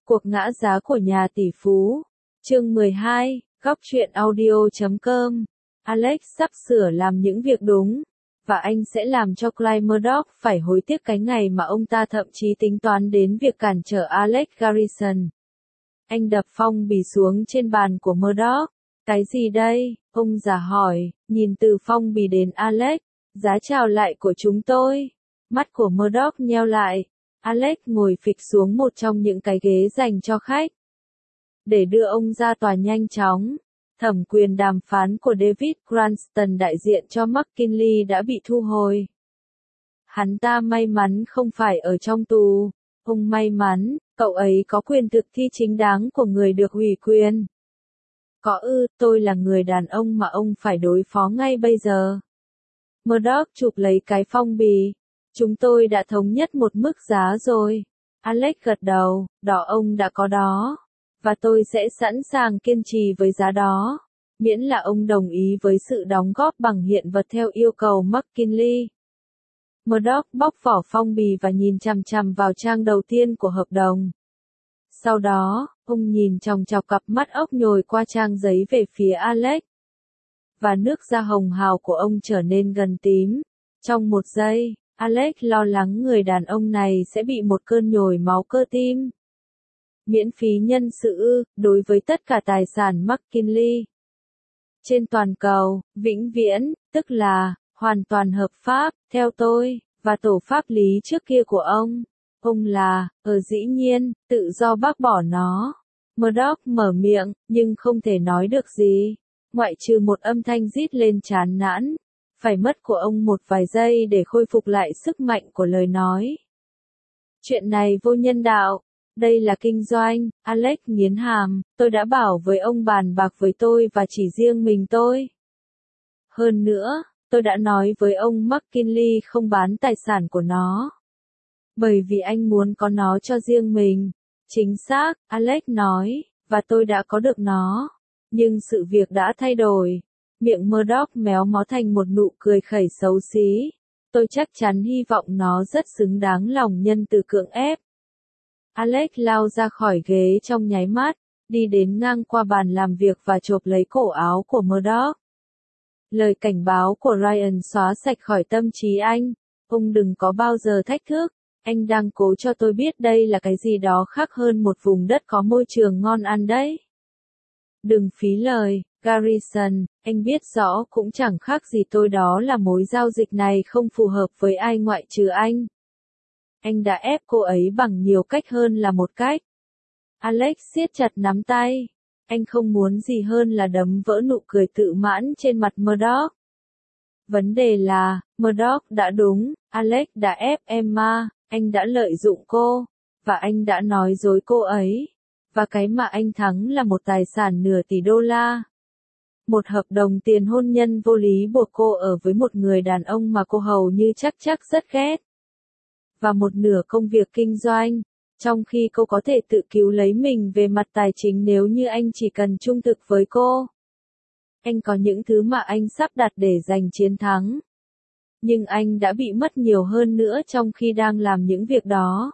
Cuộc ngã giá của nhà tỷ phú. Chương 12, góc truyện audio.com. Alex sắp sửa làm những việc đúng, và anh sẽ làm cho Clyde Murdoch phải hối tiếc cái ngày mà ông ta thậm chí tính toán đến việc cản trở Alex Garrison. Anh đập phong bì xuống trên bàn của Murdoch. Cái gì đây? Ông già hỏi, nhìn từ phong bì đến Alex. Giá chào lại của chúng tôi. Mắt của Murdoch nheo lại. Alex ngồi phịch xuống một trong những cái ghế dành cho khách. Để đưa ông ra tòa nhanh chóng. Thẩm quyền đàm phán của David Cranston đại diện cho McKinley đã bị thu hồi. Hắn ta may mắn không phải ở trong tù. Ông may mắn, cậu ấy có quyền thực thi chính đáng của người được ủy quyền. Tôi là người đàn ông mà ông phải đối phó ngay bây giờ. Murdoch chụp lấy cái phong bì. Chúng tôi đã thống nhất một mức giá rồi. Alex gật đầu, ông đã có đó. Và tôi sẽ sẵn sàng kiên trì với giá đó. Miễn là ông đồng ý với sự đóng góp bằng hiện vật theo yêu cầu McKinley. Murdoch bóc vỏ phong bì và nhìn chằm chằm vào trang đầu tiên của hợp đồng. Sau đó, ông nhìn chòng chọc cặp mắt ốc nhồi qua trang giấy về phía Alex. Và nước da hồng hào của ông trở nên gần tím. Trong một giây, Alex lo lắng người đàn ông này sẽ bị một cơn nhồi máu cơ tim. Miễn phí nhân sự đối với tất cả tài sản McKinley. Trên toàn cầu, vĩnh viễn, tức là, hoàn toàn hợp pháp, theo tôi, và tổ pháp lý trước kia của ông. Ông là, dĩ nhiên, tự do bác bỏ nó. Murdoch mở miệng, nhưng không thể nói được gì. Ngoại trừ một âm thanh rít lên chán nản. Phải mất của ông một vài giây để khôi phục lại sức mạnh của lời nói. Chuyện này vô nhân đạo. Đây là kinh doanh, Alex nghiến hàm, tôi đã bảo với ông bàn bạc với tôi và chỉ riêng mình tôi. Hơn nữa, tôi đã nói với ông McKinley không bán tài sản của nó. Bởi vì anh muốn có nó cho riêng mình. Chính xác, Alex nói, và tôi đã có được nó. Nhưng sự việc đã thay đổi. Miệng Murdoch méo mó thành một nụ cười khẩy xấu xí. Tôi chắc chắn hy vọng nó rất xứng đáng lòng nhân từ cưỡng ép. Alex lao ra khỏi ghế trong nháy mắt, đi đến ngang qua bàn làm việc và chộp lấy cổ áo của Murdoch. Lời cảnh báo của Ryan xóa sạch khỏi tâm trí anh. Ông đừng có bao giờ thách thức. Anh đang cố cho tôi biết đây là cái gì đó khác hơn một vùng đất có môi trường ngon ăn đấy. Đừng phí lời, Garrison, anh biết rõ cũng chẳng khác gì tôi đó là mối giao dịch này không phù hợp với ai ngoại trừ anh. Anh đã ép cô ấy bằng nhiều cách hơn là một cách. Alex siết chặt nắm tay. Anh không muốn gì hơn là đấm vỡ nụ cười tự mãn trên mặt Murdoch. Vấn đề là, Murdoch đã đúng, Alex đã ép Emma, anh đã lợi dụng cô, và anh đã nói dối cô ấy. Và cái mà anh thắng là một tài sản nửa tỷ đô la. Một hợp đồng tiền hôn nhân vô lý buộc cô ở với một người đàn ông mà cô hầu như chắc rất ghét. Và một nửa công việc kinh doanh, trong khi cô có thể tự cứu lấy mình về mặt tài chính nếu như anh chỉ cần trung thực với cô. Anh có những thứ mà anh sắp đặt để giành chiến thắng. Nhưng anh đã bị mất nhiều hơn nữa trong khi đang làm những việc đó.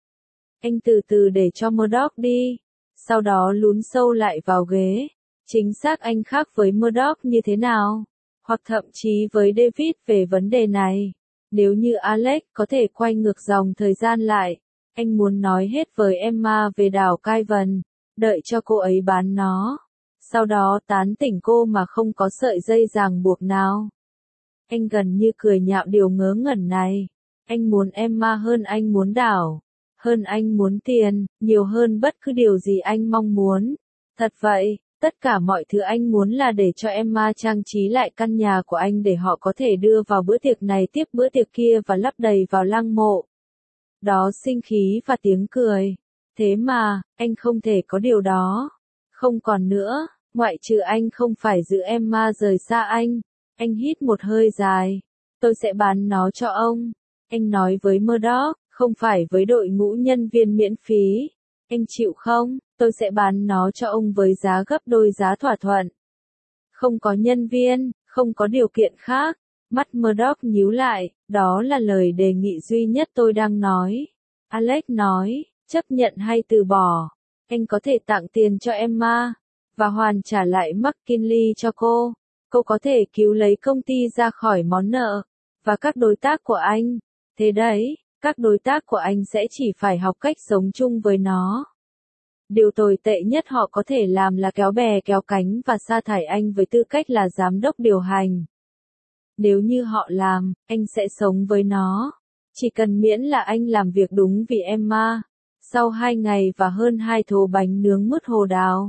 Anh từ từ để cho Murdoch đi, sau đó lún sâu lại vào ghế. Chính xác anh khác với Murdoch như thế nào? Hoặc thậm chí với David về vấn đề này. Nếu như Alex có thể quay ngược dòng thời gian lại, anh muốn nói hết với Emma về đảo Kaivan, đợi cho cô ấy bán nó. Sau đó tán tỉnh cô mà không có sợi dây ràng buộc nào. Anh gần như cười nhạo điều ngớ ngẩn này. Anh muốn Emma hơn anh muốn đảo. Hơn anh muốn tiền, nhiều hơn bất cứ điều gì anh mong muốn. Thật vậy, tất cả mọi thứ anh muốn là để cho Emma trang trí lại căn nhà của anh để họ có thể đưa vào bữa tiệc này tiếp bữa tiệc kia và lắp đầy vào lăng mộ. Đó sinh khí và tiếng cười. Thế mà, anh không thể có điều đó. Không còn nữa, ngoại trừ anh không phải giữ Emma rời xa anh. Anh hít một hơi dài. Tôi sẽ bán nó cho ông. Anh nói với Murdoch, không phải với đội ngũ nhân viên miễn phí. Anh chịu không? Tôi sẽ bán nó cho ông với giá gấp đôi giá thỏa thuận. Không có nhân viên, không có điều kiện khác. Mắt Murdoch nhíu lại, đó là lời đề nghị duy nhất tôi đang nói. Alex nói, chấp nhận hay từ bỏ. Anh có thể tặng tiền cho Emma, và hoàn trả lại McKinley cho cô. Cô có thể cứu lấy công ty ra khỏi món nợ, và các đối tác của anh. Thế đấy, các đối tác của anh sẽ chỉ phải học cách sống chung với nó. Điều tồi tệ nhất họ có thể làm là kéo bè kéo cánh và sa thải anh với tư cách là giám đốc điều hành. Nếu như họ làm, anh sẽ sống với nó. Chỉ cần miễn là anh làm việc đúng vì Emma. Sau 2 ngày và hơn 2 thố bánh nướng mứt hồ đào,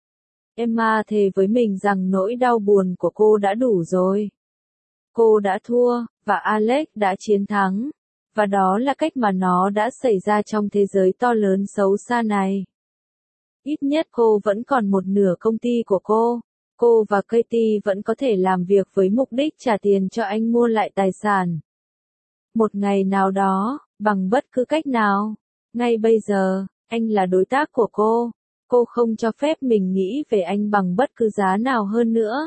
Emma thề với mình rằng nỗi đau buồn của cô đã đủ rồi. Cô đã thua, và Alex đã chiến thắng. Và đó là cách mà nó đã xảy ra trong thế giới to lớn xấu xa này. Ít nhất cô vẫn còn một nửa công ty của cô. Cô và Katie vẫn có thể làm việc với mục đích trả tiền cho anh mua lại tài sản. Một ngày nào đó, bằng bất cứ cách nào. Ngay bây giờ, anh là đối tác của cô. Cô không cho phép mình nghĩ về anh bằng bất cứ giá nào hơn nữa.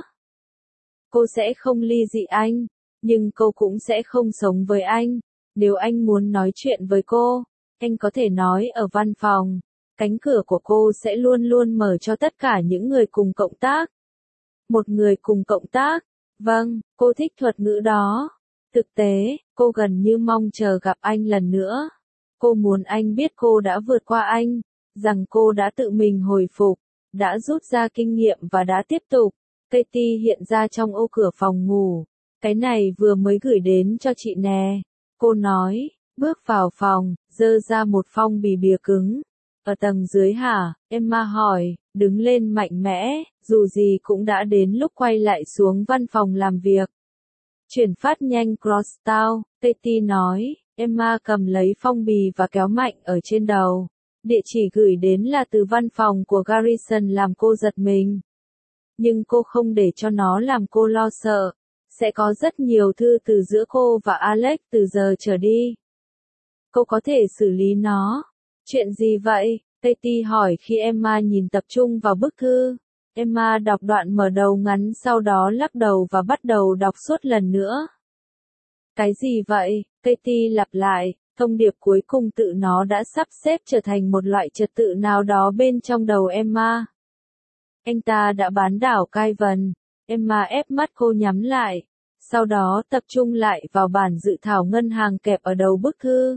Cô sẽ không ly dị anh, nhưng cô cũng sẽ không sống với anh. Nếu anh muốn nói chuyện với cô, anh có thể nói ở văn phòng. Cánh cửa của cô sẽ luôn luôn mở cho tất cả những người cùng cộng tác. Một người cùng cộng tác. Vâng, cô thích thuật ngữ đó. Thực tế, cô gần như mong chờ gặp anh lần nữa. Cô muốn anh biết cô đã vượt qua anh, rằng cô đã tự mình hồi phục, đã rút ra kinh nghiệm và đã tiếp tục. Katie hiện ra trong ô cửa phòng ngủ. Cái này vừa mới gửi đến cho chị nè. Cô nói, bước vào phòng, giơ ra một phong bì bìa cứng. Ở tầng dưới hả? Emma hỏi, đứng lên mạnh mẽ, dù gì cũng đã đến lúc quay lại xuống văn phòng làm việc. Chuyển phát nhanh Crosstown, Katie nói. Emma cầm lấy phong bì và kéo mạnh ở trên đầu. Địa chỉ gửi đến là từ văn phòng của Garrison làm cô giật mình. Nhưng cô không để cho nó làm cô lo sợ. Sẽ có rất nhiều thư từ giữa cô và Alex từ giờ trở đi. Cô có thể xử lý nó. Chuyện gì vậy? Katie hỏi khi Emma nhìn tập trung vào bức thư. Emma đọc đoạn mở đầu ngắn sau đó lắc đầu và bắt đầu đọc suốt lần nữa. Cái gì vậy? Katie lặp lại, thông điệp cuối cùng tự nó đã sắp xếp trở thành một loại trật tự nào đó bên trong đầu Emma. Anh ta đã bán đảo Kaivan. Emma ép mắt cô nhắm lại, sau đó tập trung lại vào bản dự thảo ngân hàng kẹp ở đầu bức thư.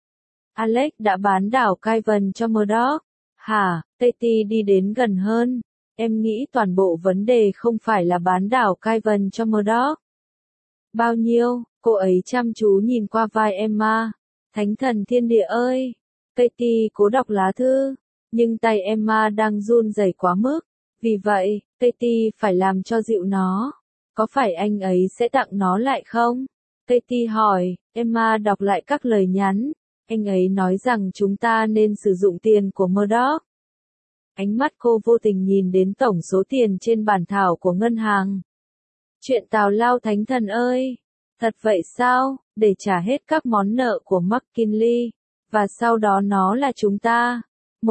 Alex đã bán đảo Kaivan cho Murdoch. Hả? Katie đi đến gần hơn. Em nghĩ toàn bộ vấn đề không phải là bán đảo Kaivan cho Murdoch. Bao nhiêu? Cô ấy chăm chú nhìn qua vai Emma. Thánh thần thiên địa ơi! Katie cố đọc lá thư, nhưng tay Emma đang run rẩy quá mức. Vì vậy, Katie phải làm cho dịu nó. Có phải anh ấy sẽ tặng nó lại không? Katie hỏi. Emma đọc lại các lời nhắn. Anh ấy nói rằng chúng ta nên sử dụng tiền của Murdoch. Ánh mắt cô vô tình nhìn đến tổng số tiền trên bản thảo của ngân hàng. Chuyện tào lao thánh thần ơi! Thật vậy sao? Để trả hết các món nợ của McKinley. Và sau đó nó là chúng ta.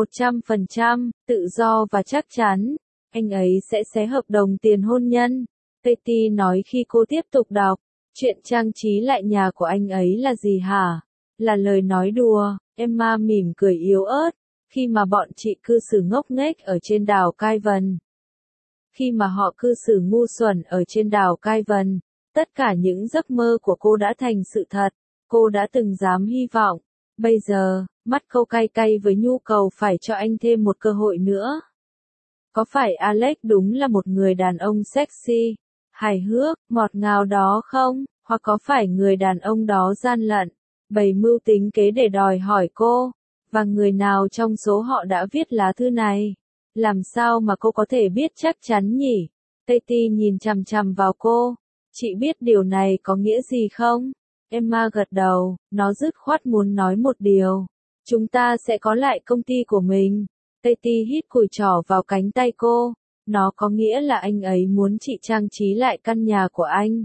100%, tự do và chắc chắn. Anh ấy sẽ xé hợp đồng tiền hôn nhân. Katie nói khi cô tiếp tục đọc. Chuyện trang trí lại nhà của anh ấy là gì hả? Là lời nói đùa. Emma mỉm cười yếu ớt. Khi mà bọn chị cư xử ngốc nghếch ở trên đảo Kaivan. Khi mà họ cư xử ngu xuẩn ở trên đảo Kaivan. Tất cả những giấc mơ của cô đã thành sự thật. Cô đã từng dám hy vọng. Bây giờ, mắt cô cay cay với nhu cầu phải cho anh thêm một cơ hội nữa. Có phải Alex đúng là một người đàn ông sexy, hài hước, ngọt ngào đó không? Hoặc có phải người đàn ông đó gian lận, bày mưu tính kế để đòi hỏi cô? Và người nào trong số họ đã viết lá thư này? Làm sao mà cô có thể biết chắc chắn nhỉ? Katie nhìn chằm chằm vào cô. Chị biết điều này có nghĩa gì không? Emma gật đầu, nó dứt khoát muốn nói một điều. Chúng ta sẽ có lại công ty của mình. Katie hít cùi trỏ vào cánh tay cô. Nó có nghĩa là anh ấy muốn chị trang trí lại căn nhà của anh.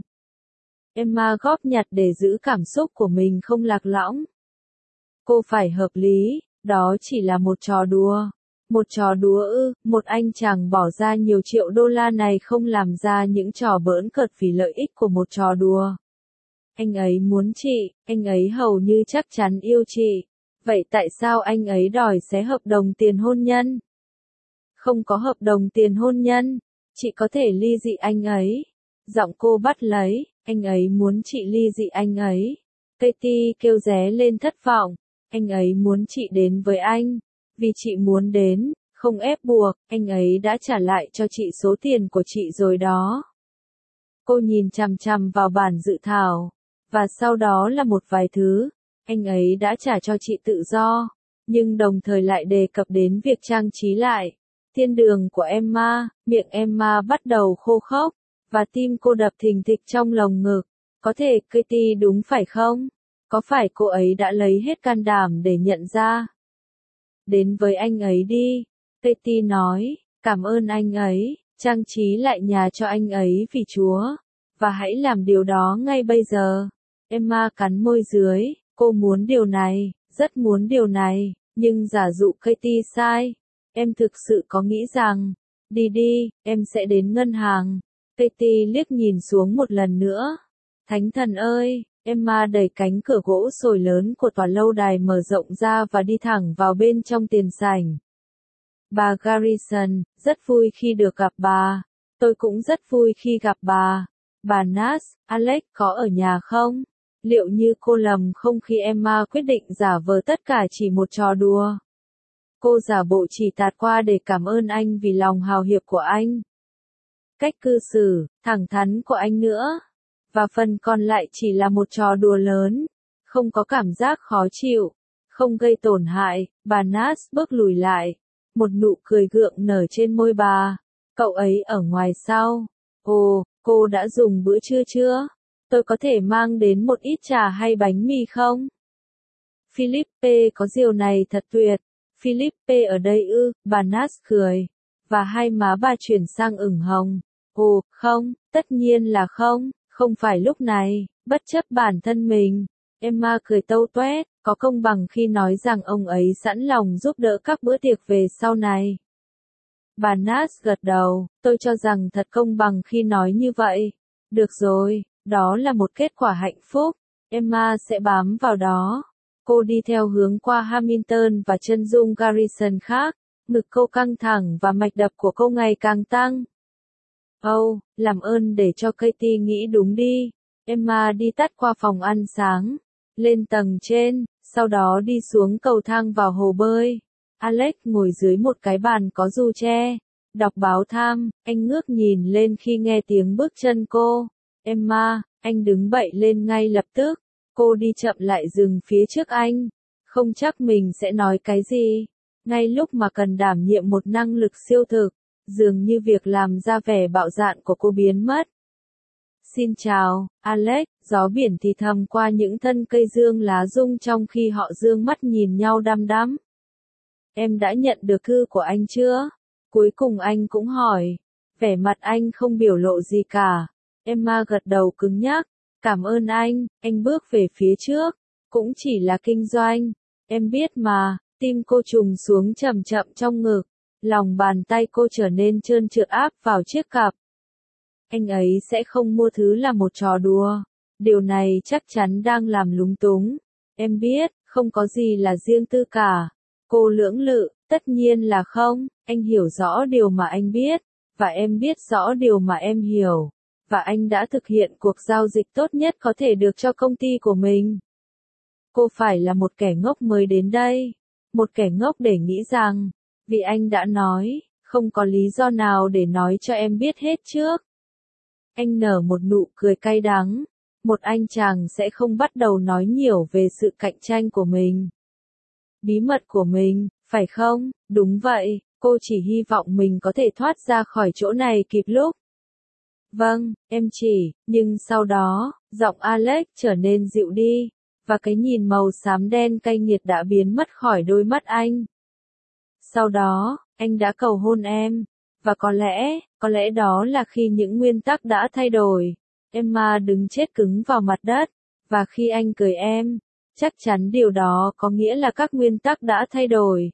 Emma góp nhặt để giữ cảm xúc của mình không lạc lõng. Cô phải hợp lý, đó chỉ là một trò đùa. Một trò đùa ư? Một anh chàng bỏ ra nhiều triệu đô la này không làm ra những trò bỡn cợt vì lợi ích của một trò đùa. Anh ấy muốn chị, anh ấy hầu như chắc chắn yêu chị. Vậy tại sao anh ấy đòi xé hợp đồng tiền hôn nhân? Không có hợp đồng tiền hôn nhân, chị có thể ly dị anh ấy. Giọng cô bắt lấy, anh ấy muốn chị ly dị anh ấy. Katie kêu ré lên thất vọng, anh ấy muốn chị đến với anh, vì chị muốn đến, không ép buộc, anh ấy đã trả lại cho chị số tiền của chị rồi đó. Cô nhìn chằm chằm vào bản dự thảo, và sau đó là một vài thứ, anh ấy đã trả cho chị tự do, nhưng đồng thời lại đề cập đến việc trang trí lại. Thiên đường của Emma, miệng Emma bắt đầu khô khốc, và tim cô đập thình thịch trong lồng ngực. Có thể Katie đúng phải không? Có phải cô ấy đã lấy hết can đảm để nhận ra? Đến với anh ấy đi, Katie nói, cảm ơn anh ấy, trang trí lại nhà cho anh ấy vì Chúa, và hãy làm điều đó ngay bây giờ. Emma cắn môi dưới, cô muốn điều này, rất muốn điều này, nhưng giả dụ Katie sai. Em thực sự có nghĩ rằng, đi đi, em sẽ đến ngân hàng. Katie liếc nhìn xuống một lần nữa. Thánh thần ơi, Emma đẩy cánh cửa gỗ sồi lớn của tòa lâu đài mở rộng ra và đi thẳng vào bên trong tiền sảnh. Bà Garrison, rất vui khi được gặp bà. Tôi cũng rất vui khi gặp bà. Bà Nash, Alex có ở nhà không? Liệu như cô lầm không khi Emma quyết định giả vờ tất cả chỉ một trò đùa? Cô giả bộ chỉ tạt qua để cảm ơn anh vì lòng hào hiệp của anh. Cách cư xử, thẳng thắn của anh nữa. Và phần còn lại chỉ là một trò đùa lớn. Không có cảm giác khó chịu. Không gây tổn hại. Bà Nash bước lùi lại. Một nụ cười gượng nở trên môi bà. Cậu ấy ở ngoài sau. Ồ, cô đã dùng bữa trưa chưa? Tôi có thể mang đến một ít trà hay bánh mì không? Philippe có điều này thật tuyệt. Philippe ở đây ư, bà Nash cười. Và hai má bà chuyển sang ửng hồng. Ồ, không, tất nhiên là không, không phải lúc này, bất chấp bản thân mình. Emma cười tâu toét, có công bằng khi nói rằng ông ấy sẵn lòng giúp đỡ các bữa tiệc về sau này. Bà Nash gật đầu, tôi cho rằng thật công bằng khi nói như vậy. Được rồi, đó là một kết quả hạnh phúc. Emma sẽ bám vào đó. Cô đi theo hướng qua Hamilton và chân dung Garrison khác. Ngực cô căng thẳng và mạch đập của cô ngày càng tăng. Oh, làm ơn để cho Katie nghĩ đúng đi. Emma đi tắt qua phòng ăn sáng, lên tầng trên, sau đó đi xuống cầu thang vào hồ bơi. Alex ngồi dưới một cái bàn có du tre, đọc báo Time, anh ngước nhìn lên khi nghe tiếng bước chân cô. Emma, anh đứng bậy lên ngay lập tức. Cô đi chậm lại dừng phía trước anh. Không chắc mình sẽ nói cái gì. Ngay lúc mà cần đảm nhiệm một năng lực siêu thực, dường như việc làm ra vẻ bạo dạn của cô biến mất. Xin chào, Alex, gió biển thì thầm qua những thân cây dương lá rung trong khi họ dương mắt nhìn nhau đăm đăm. Em đã nhận được thư của anh chưa? Cuối cùng anh cũng hỏi. Vẻ mặt anh không biểu lộ gì cả. Emma gật đầu cứng nhắc. Cảm ơn anh bước về phía trước. Cũng chỉ là kinh doanh. Em biết mà, tim cô trùng xuống chậm chậm trong ngực. Lòng bàn tay cô trở nên trơn trượt áp vào chiếc cặp. Anh ấy sẽ không mua thứ là một trò đùa. Điều này chắc chắn đang làm lúng túng. Em biết, không có gì là riêng tư cả. Cô lưỡng lự, tất nhiên là không. Anh hiểu rõ điều mà anh biết. Và em biết rõ điều mà em hiểu. Và anh đã thực hiện cuộc giao dịch tốt nhất có thể được cho công ty của mình. Cô phải là một kẻ ngốc mới đến đây. Một kẻ ngốc để nghĩ rằng, vì anh đã nói, không có lý do nào để nói cho em biết hết trước. Anh nở một nụ cười cay đắng. Một anh chàng sẽ không bắt đầu nói nhiều về sự cạnh tranh của mình. Bí mật của mình, phải không? Đúng vậy, cô chỉ hy vọng mình có thể thoát ra khỏi chỗ này kịp lúc. Vâng, em chỉ, nhưng sau đó, giọng Alex trở nên dịu đi, và cái nhìn màu xám đen cay nghiệt đã biến mất khỏi đôi mắt anh. Sau đó, anh đã cầu hôn em, và có lẽ đó là khi những nguyên tắc đã thay đổi. Emma đứng chết cứng vào mặt đất, và khi anh cười em, chắc chắn điều đó có nghĩa là các nguyên tắc đã thay đổi.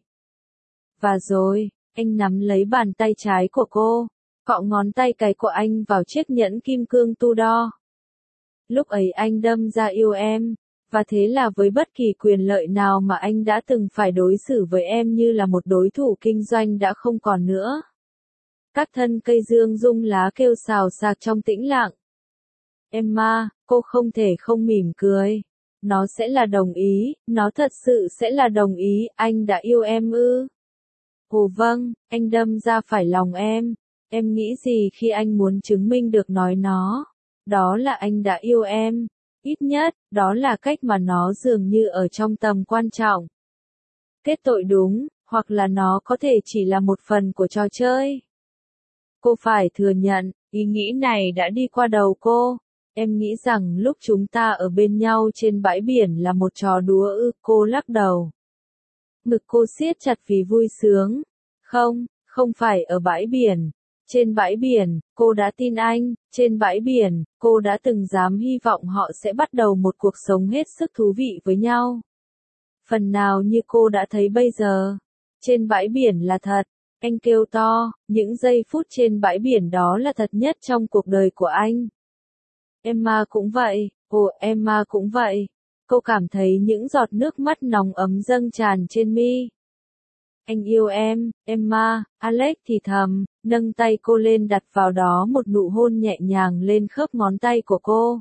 Và rồi, anh nắm lấy bàn tay trái của cô, cọ ngón tay cái của anh vào chiếc nhẫn kim cương Tudor. Lúc ấy anh đâm ra yêu em, Và thế là với bất kỳ quyền lợi nào mà anh đã từng phải đối xử với em như là một đối thủ kinh doanh đã không còn nữa. Các thân cây dương rung lá kêu xào xạc trong tĩnh lặng. Emma, cô không thể không mỉm cười. Nó sẽ là đồng ý, nó thật sự sẽ là đồng ý, anh đã yêu em ư? Ồ vâng, anh đâm ra phải lòng em. Em nghĩ gì khi anh muốn chứng minh được nói nó? Đó là anh đã yêu em. Ít nhất, đó là cách mà nó dường như ở trong tầm quan trọng. Kết tội đúng, hoặc là nó có thể chỉ là một phần của trò chơi. Cô phải thừa nhận, ý nghĩ này đã đi qua đầu cô. Em nghĩ rằng lúc chúng ta ở bên nhau trên bãi biển là một trò đùa ư? Cô lắc đầu. Ngực cô siết chặt vì vui sướng. Không, không phải ở bãi biển. Trên bãi biển, cô đã tin anh, trên bãi biển, cô đã từng dám hy vọng họ sẽ bắt đầu một cuộc sống hết sức thú vị với nhau. Phần nào như cô đã thấy bây giờ. Trên bãi biển là thật, anh kêu to, những giây phút trên bãi biển đó là thật nhất trong cuộc đời của anh. Emma cũng vậy, Emma cũng vậy. Cô cảm thấy những giọt nước mắt nóng ấm dâng tràn trên mi. Anh yêu em, Emma, Alex thì thầm, nâng tay cô lên đặt vào đó một nụ hôn nhẹ nhàng lên khớp ngón tay của cô.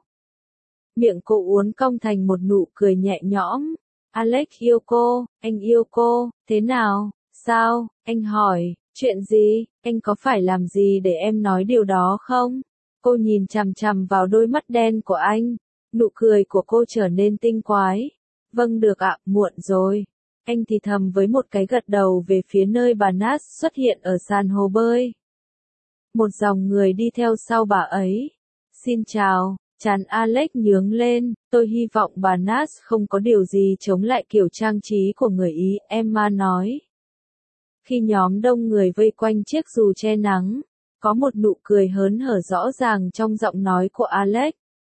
Miệng cô uốn cong thành một nụ cười nhẹ nhõm. Alex yêu cô, anh yêu cô, thế nào, sao, anh hỏi, chuyện gì, anh có phải làm gì để em nói điều đó không? Cô nhìn chằm chằm vào đôi mắt đen của anh, nụ cười của cô trở nên tinh quái. Vâng được ạ, muộn rồi. Anh thì thầm với một cái gật đầu về phía nơi bà Nat xuất hiện ở sàn hồ bơi. Một dòng người đi theo sau bà ấy. Xin chào, trán Alex nhướng lên, tôi hy vọng bà Nat không có điều gì chống lại kiểu trang trí của người Ý, Emma nói. Khi nhóm đông người vây quanh chiếc dù che nắng, có một nụ cười hớn hở rõ ràng trong giọng nói của Alex.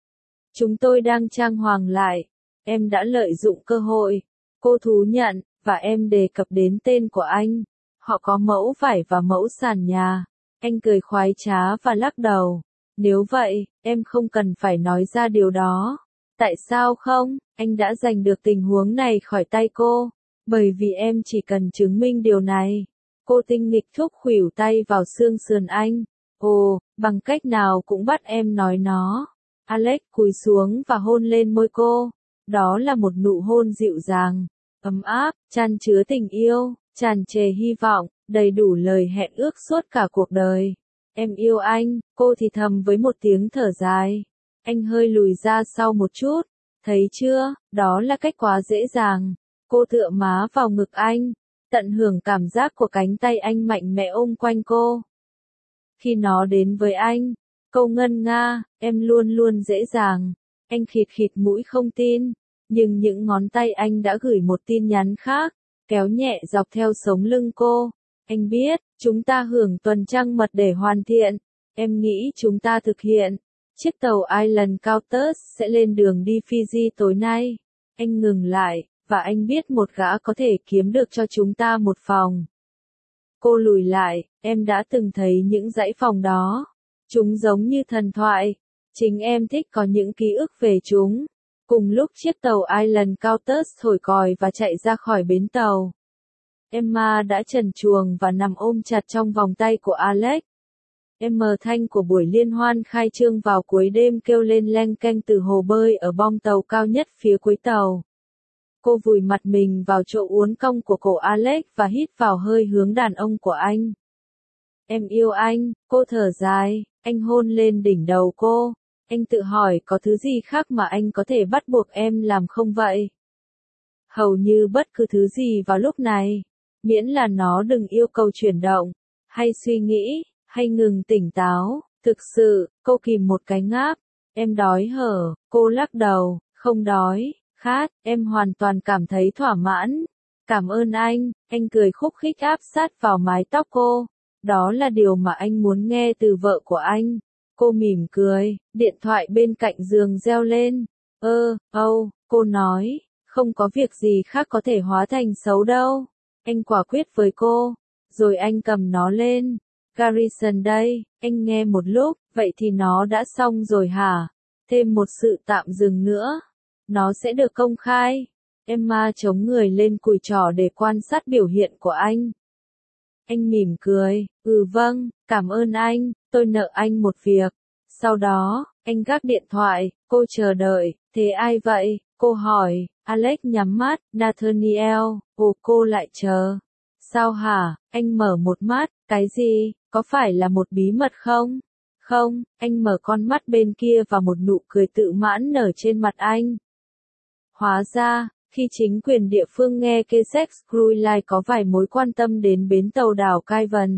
Chúng tôi đang trang hoàng lại, em đã lợi dụng cơ hội. Cô thú nhận, và em đề cập đến tên của anh. Họ có mẫu vải và mẫu sàn nhà. Anh cười khoái trá và lắc đầu. Nếu vậy, em không cần phải nói ra điều đó. Tại sao không? Anh đã giành được tình huống này khỏi tay cô. Bởi vì em chỉ cần chứng minh điều này. Cô tinh nghịch thúc khuỷu tay vào xương sườn anh. Ồ, bằng cách nào cũng bắt em nói nó. Alex cúi xuống và hôn lên môi cô. Đó là một nụ hôn dịu dàng, ấm áp, chan chứa tình yêu, tràn trề hy vọng, đầy đủ lời hẹn ước suốt cả cuộc đời. Em yêu anh, cô thì thầm với một tiếng thở dài. Anh hơi lùi ra sau một chút. Thấy chưa, đó là cách quá dễ dàng. Cô tựa má vào ngực anh, tận hưởng cảm giác của cánh tay anh mạnh mẽ ôm quanh cô. Khi nó đến với anh, câu ngân nga, em luôn luôn dễ dàng. Anh khịt khịt mũi không tin, nhưng những ngón tay anh đã gửi một tin nhắn khác, kéo nhẹ dọc theo sống lưng cô. Anh biết, chúng ta hưởng tuần trăng mật để hoàn thiện. Em nghĩ chúng ta thực hiện. Chiếc tàu Island Countess sẽ lên đường đi Fiji tối nay. Anh ngừng lại, và anh biết một gã có thể kiếm được cho chúng ta một phòng. Cô lùi lại, em đã từng thấy những dãy phòng đó. Chúng giống như thần thoại. Chính em thích có những ký ức về chúng. Cùng lúc chiếc tàu Island Countess thổi còi và chạy ra khỏi bến tàu, Emma đã trần truồng và nằm ôm chặt trong vòng tay của Alex. Thanh của buổi liên hoan khai trương vào cuối đêm kêu lên leng keng từ hồ bơi ở bong tàu cao nhất phía cuối tàu. Cô vùi mặt mình vào chỗ uốn cong của cổ Alex và hít vào hơi hướng đàn ông của anh. Em yêu anh, cô thở dài, anh hôn lên đỉnh đầu cô. Anh tự hỏi có thứ gì khác mà anh có thể bắt buộc em làm không vậy? Hầu như bất cứ thứ gì vào lúc này, miễn là nó đừng yêu cầu chuyển động, hay suy nghĩ, hay ngừng tỉnh táo. Thực sự, cô kìm một cái ngáp. Em đói hở, cô lắc đầu, không đói, khát, em hoàn toàn cảm thấy thỏa mãn. Cảm ơn anh cười khúc khích áp sát vào mái tóc cô. Đó là điều mà anh muốn nghe từ vợ của anh. Cô mỉm cười, điện thoại bên cạnh giường reo lên. Cô nói, không có việc gì khác có thể hóa thành xấu đâu. Anh quả quyết với cô, rồi anh cầm nó lên. Garrison đây, anh nghe một lúc, vậy thì nó đã xong rồi hả? Thêm một sự tạm dừng nữa. Nó sẽ được công khai. Emma chống người lên cùi trỏ để quan sát biểu hiện của anh. Anh mỉm cười, vâng, cảm ơn anh, tôi nợ anh một việc. Sau đó, anh gác điện thoại, cô chờ đợi, thế ai vậy? Cô hỏi, Alex nhắm mắt, Nathaniel, cô lại chờ. Sao hả? Anh mở một mắt, cái gì? Có phải là một bí mật không? Không, anh mở con mắt bên kia và một nụ cười tự mãn nở trên mặt anh. Hóa ra, khi chính quyền địa phương nghe Kessex Cruise Line có vài mối quan tâm đến bến tàu đảo Cavan,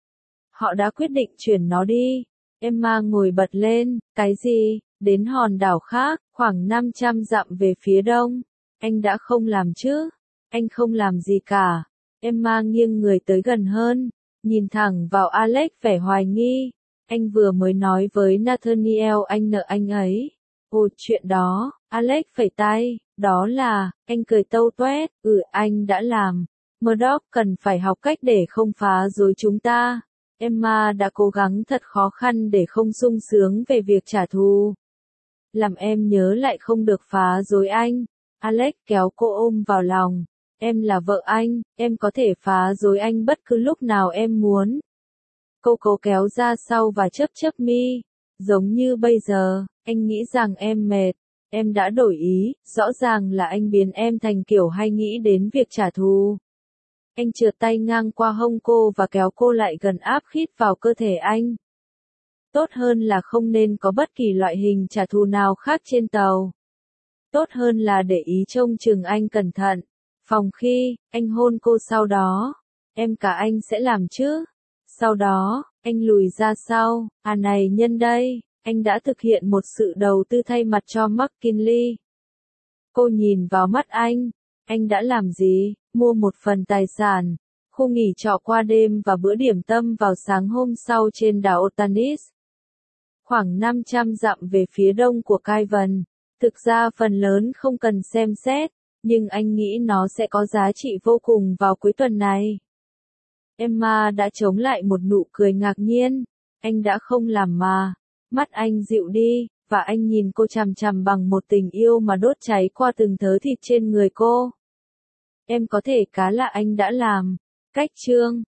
họ đã quyết định chuyển nó đi. Emma ngồi bật lên, cái gì? Đến hòn đảo khác, khoảng 500 dặm về phía đông. Anh đã không làm chứ? Anh không làm gì cả. Emma nghiêng người tới gần hơn, nhìn thẳng vào Alex vẻ hoài nghi. Anh vừa mới nói với Nathaniel anh nợ anh ấy. Chuyện đó, Alex phẩy tay, đó là, anh cười tâu toét, anh đã làm. Murdoch cần phải học cách để không phá rối chúng ta. Emma đã cố gắng thật khó khăn để không sung sướng về việc trả thù. Làm em nhớ lại không được phá rối anh. Alex kéo cô ôm vào lòng. Em là vợ anh, em có thể phá rối anh bất cứ lúc nào em muốn. Cô cố kéo ra sau và chớp chớp mi. Giống như bây giờ, anh nghĩ rằng em mệt. Em đã đổi ý, rõ ràng là anh biến em thành kiểu hay nghĩ đến việc trả thù. Anh trượt tay ngang qua hông cô và kéo cô lại gần áp khít vào cơ thể anh. Tốt hơn là không nên có bất kỳ loại hình trả thù nào khác trên tàu. Tốt hơn là để ý trông chừng anh cẩn thận. Phòng khi, anh hôn cô sau đó. Em cả anh sẽ làm chứ? Sau đó, anh lùi ra sau. Này nhân đây, anh đã thực hiện một sự đầu tư thay mặt cho McKinley. Cô nhìn vào mắt anh. Anh đã làm gì? Mua một phần tài sản, khu nghỉ trọ qua đêm và bữa điểm tâm vào sáng hôm sau trên đảo Otanis. Khoảng 500 dặm về phía đông của Cavan. Thực ra phần lớn không cần xem xét, nhưng anh nghĩ nó sẽ có giá trị vô cùng vào cuối tuần này. Emma đã chống lại một nụ cười ngạc nhiên. Anh đã không làm mà. Mắt anh dịu đi, và anh nhìn cô chằm chằm bằng một tình yêu mà đốt cháy qua từng thớ thịt trên người cô. Em có thể cá là anh đã làm. Cách chương